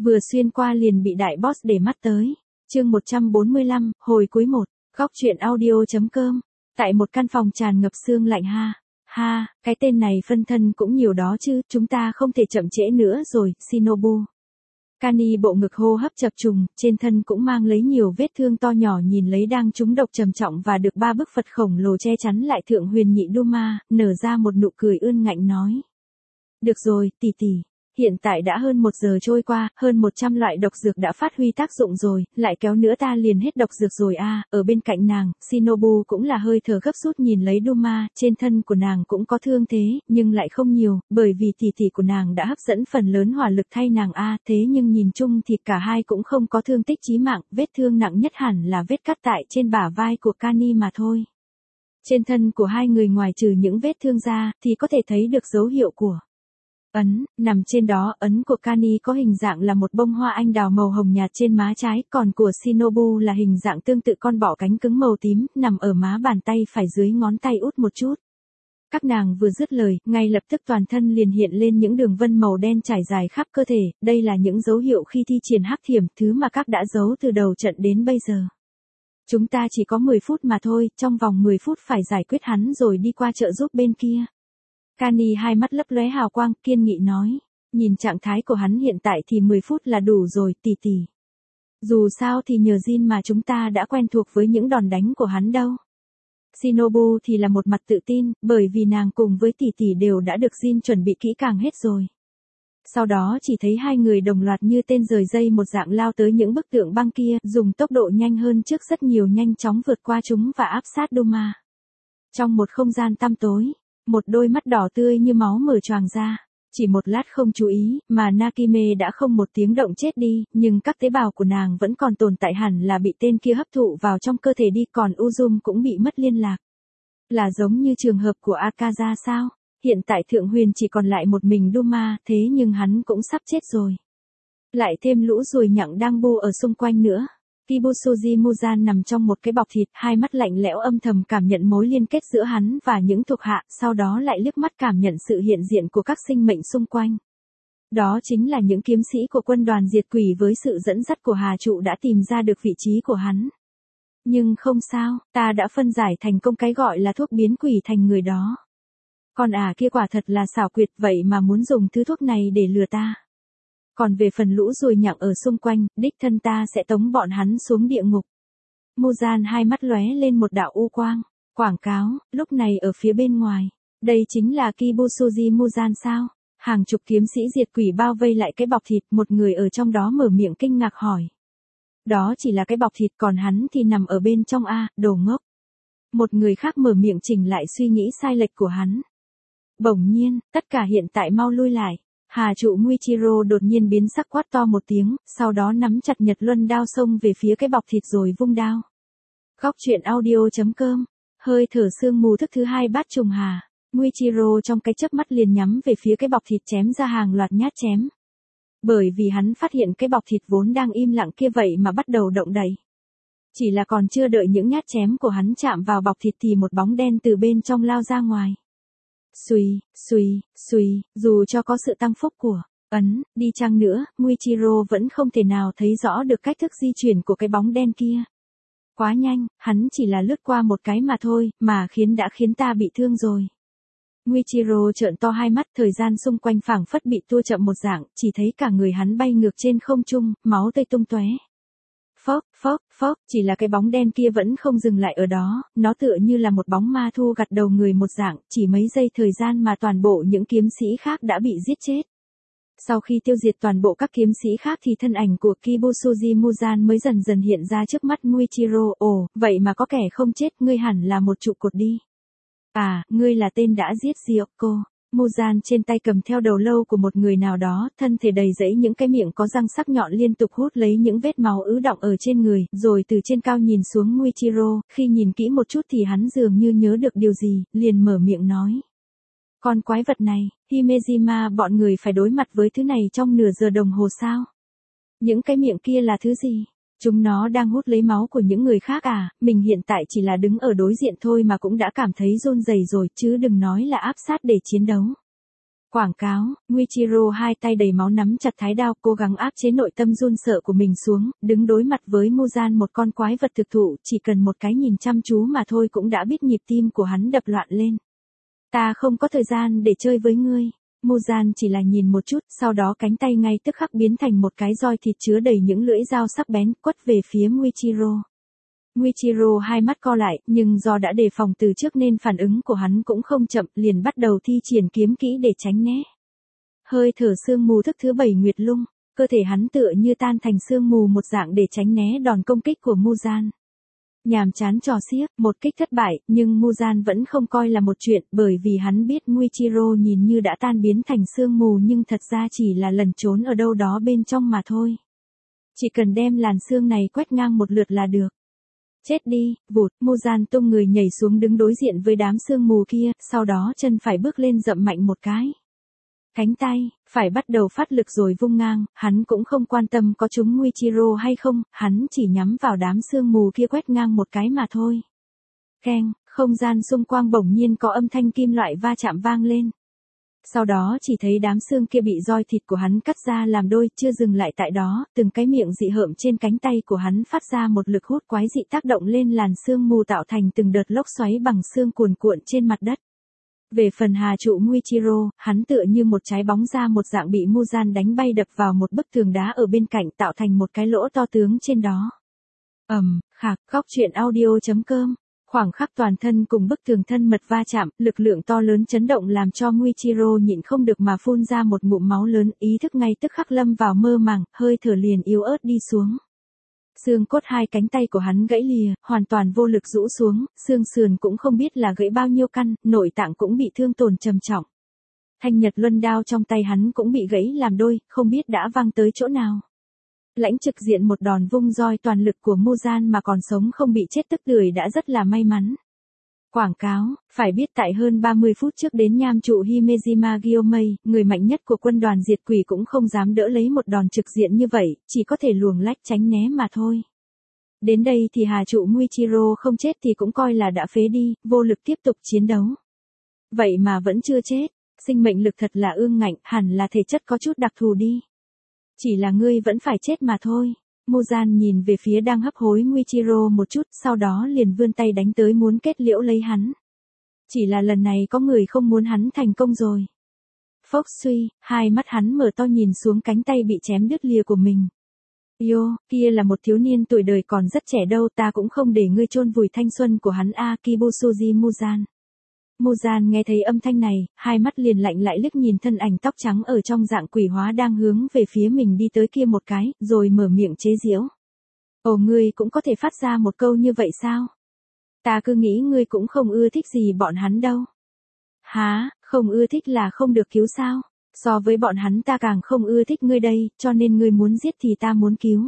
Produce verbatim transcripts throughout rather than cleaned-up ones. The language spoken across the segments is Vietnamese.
Vừa xuyên qua liền bị đại boss để mắt tới. Chương một trăm bốn mươi lăm, hồi cuối một. Góc truyện audio.com. Tại một căn phòng tràn ngập sương lạnh ha. Ha, cái tên này phân thân cũng nhiều đó chứ, chúng ta không thể chậm trễ nữa rồi, Shinobu. Kani bộ ngực hô hấp chập trùng, trên thân cũng mang lấy nhiều vết thương to nhỏ, nhìn lấy đang trúng độc trầm trọng và được ba bức Phật khổng lồ che chắn lại thượng huyền nhị Duma, nở ra một nụ cười ươn ngạnh nói. Được rồi, tỷ tỷ. Hiện tại đã hơn một giờ trôi qua, hơn một trăm loại độc dược đã phát huy tác dụng rồi, lại kéo nữa ta liền hết độc dược rồi a. À, ở bên cạnh nàng, Shinobu cũng là hơi thở gấp rút nhìn lấy Duma, trên thân của nàng cũng có thương thế, nhưng lại không nhiều, bởi vì tỷ tỷ của nàng đã hấp dẫn phần lớn hỏa lực thay nàng a. À, thế nhưng nhìn chung thì cả hai cũng không có thương tích chí mạng, vết thương nặng nhất hẳn là vết cắt tại trên bả vai của Kani mà thôi. Trên thân của hai người ngoài trừ những vết thương ra, thì có thể thấy được dấu hiệu của ấn, nằm trên đó, ấn của Kani có hình dạng là một bông hoa anh đào màu hồng nhạt trên má trái, còn của Shinobu là hình dạng tương tự con bọ cánh cứng màu tím, nằm ở má bàn tay phải dưới ngón tay út một chút. Các nàng vừa dứt lời, ngay lập tức toàn thân liền hiện lên những đường vân màu đen trải dài khắp cơ thể, đây là những dấu hiệu khi thi triển hắc thiểm, thứ mà các đã giấu từ đầu trận đến bây giờ. Chúng ta chỉ có mười phút mà thôi, trong vòng mười phút phải giải quyết hắn rồi đi qua trợ giúp bên kia. Kani hai mắt lấp lóe hào quang, kiên nghị nói. Nhìn trạng thái của hắn hiện tại thì mười phút là đủ rồi, tỷ tỷ. Dù sao thì nhờ Jin mà chúng ta đã quen thuộc với những đòn đánh của hắn đâu. Shinobu thì là một mặt tự tin, bởi vì nàng cùng với tỷ tỷ đều đã được Jin chuẩn bị kỹ càng hết rồi. Sau đó chỉ thấy hai người đồng loạt như tên rời dây một dạng lao tới những bức tượng băng kia, dùng tốc độ nhanh hơn trước rất nhiều, nhanh chóng vượt qua chúng và áp sát Duma. Trong một không gian tăm tối, một đôi mắt đỏ tươi như máu mở choàng ra. Chỉ một lát không chú ý, mà Nakime đã không một tiếng động chết đi, nhưng các tế bào của nàng vẫn còn tồn tại, hẳn là bị tên kia hấp thụ vào trong cơ thể đi, còn Uzum cũng bị mất liên lạc. Là giống như trường hợp của Akaza sao? Hiện tại thượng huyền chỉ còn lại một mình Duma, thế nhưng hắn cũng sắp chết rồi. Lại thêm lũ ruồi nhặng đang bu ở xung quanh nữa. Kibusuji Muzan nằm trong một cái bọc thịt, hai mắt lạnh lẽo âm thầm cảm nhận mối liên kết giữa hắn và những thuộc hạ, sau đó lại liếc mắt cảm nhận sự hiện diện của các sinh mệnh xung quanh. Đó chính là những kiếm sĩ của quân đoàn diệt quỷ, với sự dẫn dắt của Hà Trụ đã tìm ra được vị trí của hắn. Nhưng không sao, ta đã phân giải thành công cái gọi là thuốc biến quỷ thành người đó. Con ả kia quả thật là xảo quyệt, vậy mà muốn dùng thứ thuốc này để lừa ta. Còn về phần lũ ruồi nhặng ở xung quanh, đích thân ta sẽ tống bọn hắn xuống địa ngục. Muzan hai mắt lóe lên một đạo u quang. Quảng cáo, lúc này ở phía bên ngoài. Đây chính là Kibusuji Muzan sao? Hàng chục kiếm sĩ diệt quỷ bao vây lại cái bọc thịt, một người ở trong đó mở miệng kinh ngạc hỏi. Đó chỉ là cái bọc thịt, còn hắn thì nằm ở bên trong a, đồ ngốc. Một người khác mở miệng chỉnh lại suy nghĩ sai lệch của hắn. Bỗng nhiên, tất cả hiện tại mau lui lại. Hà Trụ Muichiro đột nhiên biến sắc, quát to một tiếng, sau đó nắm chặt Nhật Luân đao xông về phía cái bọc thịt rồi vung đao. Góc truyện audio.com. Hơi thở sương mù thức thứ hai bát trùng hà. Muichiro trong cái chớp mắt liền nhắm về phía cái bọc thịt, chém ra hàng loạt nhát chém. Bởi vì hắn phát hiện cái bọc thịt vốn đang im lặng kia vậy mà bắt đầu động đậy. Chỉ là còn chưa đợi những nhát chém của hắn chạm vào bọc thịt thì một bóng đen từ bên trong lao ra ngoài. Xuy, xuy, xuy, dù cho có sự tăng phúc của ấn đi chăng nữa, Muichiro vẫn không thể nào thấy rõ được cách thức di chuyển của cái bóng đen kia. Quá nhanh, hắn chỉ là lướt qua một cái mà thôi, mà khiến đã khiến ta bị thương rồi. Muichiro trợn to hai mắt, thời gian xung quanh phảng phất bị tua chậm một dạng, chỉ thấy cả người hắn bay ngược trên không trung, máu tươi tung tóe. Phốc, phốc, phốc, chỉ là cái bóng đen kia vẫn không dừng lại ở đó, nó tựa như là một bóng ma thu gặt đầu người một dạng, chỉ mấy giây thời gian mà toàn bộ những kiếm sĩ khác đã bị giết chết. Sau khi tiêu diệt toàn bộ các kiếm sĩ khác thì thân ảnh của Kibusuji Muzan mới dần dần hiện ra trước mắt Muichiro. Ồ, vậy mà có kẻ không chết, ngươi hẳn là một trụ cột đi. À, ngươi là tên đã giết Ryoko. Muzan trên tay cầm theo đầu lâu của một người nào đó, thân thể đầy rẫy những cái miệng có răng sắc nhọn liên tục hút lấy những vết máu ứ đọng ở trên người, rồi từ trên cao nhìn xuống Muichiro, khi nhìn kỹ một chút thì hắn dường như nhớ được điều gì, liền mở miệng nói. Con quái vật này, Himejima bọn người phải đối mặt với thứ này trong nửa giờ đồng hồ sao? Những cái miệng kia là thứ gì? Chúng nó đang hút lấy máu của những người khác à, mình hiện tại chỉ là đứng ở đối diện thôi mà cũng đã cảm thấy run rẩy rồi, chứ đừng nói là áp sát để chiến đấu. Quảng cáo, Muichiro hai tay đầy máu nắm chặt thái đao cố gắng áp chế nội tâm run sợ của mình xuống, đứng đối mặt với Muzan một con quái vật thực thụ, chỉ cần một cái nhìn chăm chú mà thôi cũng đã biết nhịp tim của hắn đập loạn lên. Ta không có thời gian để chơi với ngươi. Muzan chỉ là nhìn một chút, sau đó cánh tay ngay tức khắc biến thành một cái roi thịt chứa đầy những lưỡi dao sắc bén, quất về phía Muichiro. Muichiro hai mắt co lại, nhưng do đã đề phòng từ trước nên phản ứng của hắn cũng không chậm, liền bắt đầu thi triển kiếm kỹ để tránh né. Hơi thở sương mù thức thứ bảy Nguyệt Lung, cơ thể hắn tựa như tan thành sương mù một dạng để tránh né đòn công kích của Muzan. Nhàm chán trò xiếc, một kích thất bại, nhưng Muzan vẫn không coi là một chuyện, bởi vì hắn biết Muichiro nhìn như đã tan biến thành sương mù nhưng thật ra chỉ là lẩn trốn ở đâu đó bên trong mà thôi. Chỉ cần đem làn sương này quét ngang một lượt là được. Chết đi, vụt, Muzan tung người nhảy xuống đứng đối diện với đám sương mù kia, sau đó chân phải bước lên dậm mạnh một cái. Cánh tay, phải bắt đầu phát lực rồi vung ngang, hắn cũng không quan tâm có trúng Muichiro hay không, hắn chỉ nhắm vào đám sương mù kia quét ngang một cái mà thôi. Keng, không gian xung quanh bỗng nhiên có âm thanh kim loại va chạm vang lên. Sau đó chỉ thấy đám xương kia bị roi thịt của hắn cắt ra làm đôi, chưa dừng lại tại đó, từng cái miệng dị hợm trên cánh tay của hắn phát ra một lực hút quái dị tác động lên làn sương mù tạo thành từng đợt lốc xoáy bằng xương cuồn cuộn trên mặt đất. Về phần Hà trụ Muichiro, hắn tựa như một trái bóng ra một dạng bị Muzan đánh bay đập vào một bức tường đá ở bên cạnh tạo thành một cái lỗ to tướng trên đó. Ầm, um, khạc, góc truyện audio chấm com. Khoảng khắc toàn thân cùng bức tường thân mật va chạm, lực lượng to lớn chấn động làm cho Muichiro nhịn không được mà phun ra một ngụm máu lớn, ý thức ngay tức khắc lâm vào mơ màng, hơi thở liền yếu ớt đi xuống. Xương cốt hai cánh tay của hắn gãy lìa, hoàn toàn vô lực rũ xuống, xương sườn cũng không biết là gãy bao nhiêu căn, nội tạng cũng bị thương tổn trầm trọng. Thanh nhật luân đao trong tay hắn cũng bị gãy làm đôi, không biết đã văng tới chỗ nào. Lãnh trực diện một đòn vung roi toàn lực của Muzan mà còn sống không bị chết tức tưởi đã rất là may mắn. Quảng cáo, phải biết tại hơn ba mươi phút trước đến nham trụ Himejima Gyomei, người mạnh nhất của quân đoàn diệt quỷ cũng không dám đỡ lấy một đòn trực diện như vậy, chỉ có thể luồng lách tránh né mà thôi. Đến đây thì Hà trụ Muichiro không chết thì cũng coi là đã phế đi, vô lực tiếp tục chiến đấu. Vậy mà vẫn chưa chết, sinh mệnh lực thật là ương ngạnh, hẳn là thể chất có chút đặc thù đi. Chỉ là ngươi vẫn phải chết mà thôi. Muzan nhìn về phía đang hấp hối Muichiro một chút, sau đó liền vươn tay đánh tới muốn kết liễu lấy hắn. Chỉ là lần này có người không muốn hắn thành công rồi. Phốc suy, hai mắt hắn mở to nhìn xuống cánh tay bị chém đứt lìa của mình. Yo, kia là một thiếu niên tuổi đời còn rất trẻ đâu, ta cũng không để ngươi chôn vùi thanh xuân của hắn a, Kibusuji Muzan. Muzan nghe thấy âm thanh này, hai mắt liền lạnh lại liếc nhìn thân ảnh tóc trắng ở trong dạng quỷ hóa đang hướng về phía mình đi tới kia một cái, rồi mở miệng chế giễu. Ồ, ngươi cũng có thể phát ra một câu như vậy sao? Ta cứ nghĩ ngươi cũng không ưa thích gì bọn hắn đâu. Hả, không ưa thích là không được cứu sao? So với bọn hắn ta càng không ưa thích ngươi đây, cho nên ngươi muốn giết thì ta muốn cứu.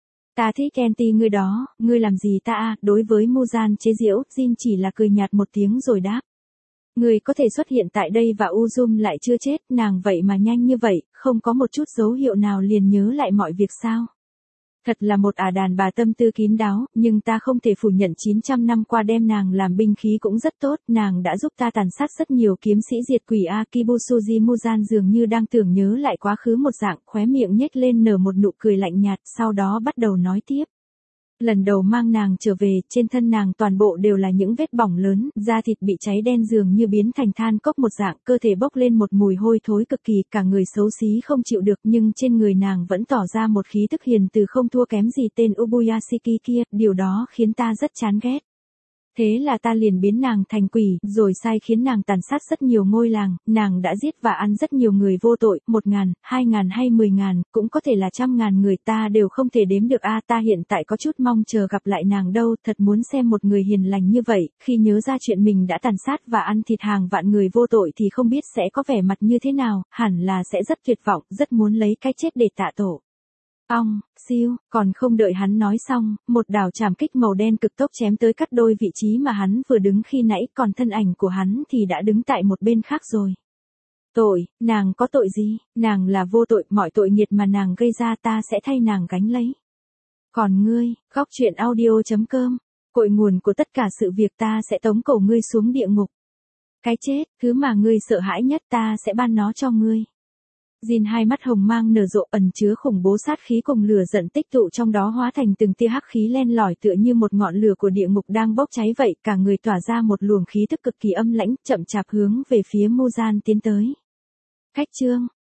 Ta thích anti ngươi đó, ngươi làm gì ta à? Đối với Muzan chế giễu, Jin chỉ là cười nhạt một tiếng rồi đáp. Người có thể xuất hiện tại đây và Uzum lại chưa chết, nàng vậy mà nhanh như vậy, không có một chút dấu hiệu nào liền nhớ lại mọi việc sao? Thật là một ả đàn bà tâm tư kín đáo, nhưng ta không thể phủ nhận chín trăm năm qua đem nàng làm binh khí cũng rất tốt, nàng đã giúp ta tàn sát rất nhiều kiếm sĩ diệt quỷ a. Kibusuji Muzan dường như đang tưởng nhớ lại quá khứ một dạng, khóe miệng nhếch lên nở một nụ cười lạnh nhạt, sau đó bắt đầu nói tiếp. Lần đầu mang nàng trở về, trên thân nàng toàn bộ đều là những vết bỏng lớn, da thịt bị cháy đen dường như biến thành than cốc một dạng, cơ thể bốc lên một mùi hôi thối cực kỳ, cả người xấu xí không chịu được, nhưng trên người nàng vẫn tỏ ra một khí tức hiền từ không thua kém gì tên Ubuyashiki kia, điều đó khiến ta rất chán ghét. Thế là ta liền biến nàng thành quỷ, rồi sai khiến nàng tàn sát rất nhiều ngôi làng, nàng đã giết và ăn rất nhiều người vô tội, một ngàn, hai ngàn hay mười ngàn, cũng có thể là trăm ngàn người, ta đều không thể đếm được a. Ta hiện tại có chút mong chờ gặp lại nàng đâu, thật muốn xem một người hiền lành như vậy, khi nhớ ra chuyện mình đã tàn sát và ăn thịt hàng vạn người vô tội thì không biết sẽ có vẻ mặt như thế nào, hẳn là sẽ rất tuyệt vọng, rất muốn lấy cái chết để tạ tổ. Ong, siêu, còn không đợi hắn nói xong, một đảo trảm kích màu đen cực tốc chém tới cắt đôi vị trí mà hắn vừa đứng khi nãy, còn thân ảnh của hắn thì đã đứng tại một bên khác rồi. Tội, nàng có tội gì, nàng là vô tội, mọi tội nghiệt mà nàng gây ra ta sẽ thay nàng gánh lấy. Còn ngươi, góc truyện audio chấm com, cội nguồn của tất cả sự việc ta sẽ tống cổ ngươi xuống địa ngục. Cái chết, thứ mà ngươi sợ hãi nhất ta sẽ ban nó cho ngươi. Jin hai mắt hồng mang nở rộ ẩn chứa khủng bố sát khí cùng lửa giận tích tụ trong đó hóa thành từng tia hắc khí len lỏi tựa như một ngọn lửa của địa ngục đang bốc cháy vậy, cả người tỏa ra một luồng khí tức cực kỳ âm lãnh, chậm chạp hướng về phía Muzan tiến tới. Khách trương,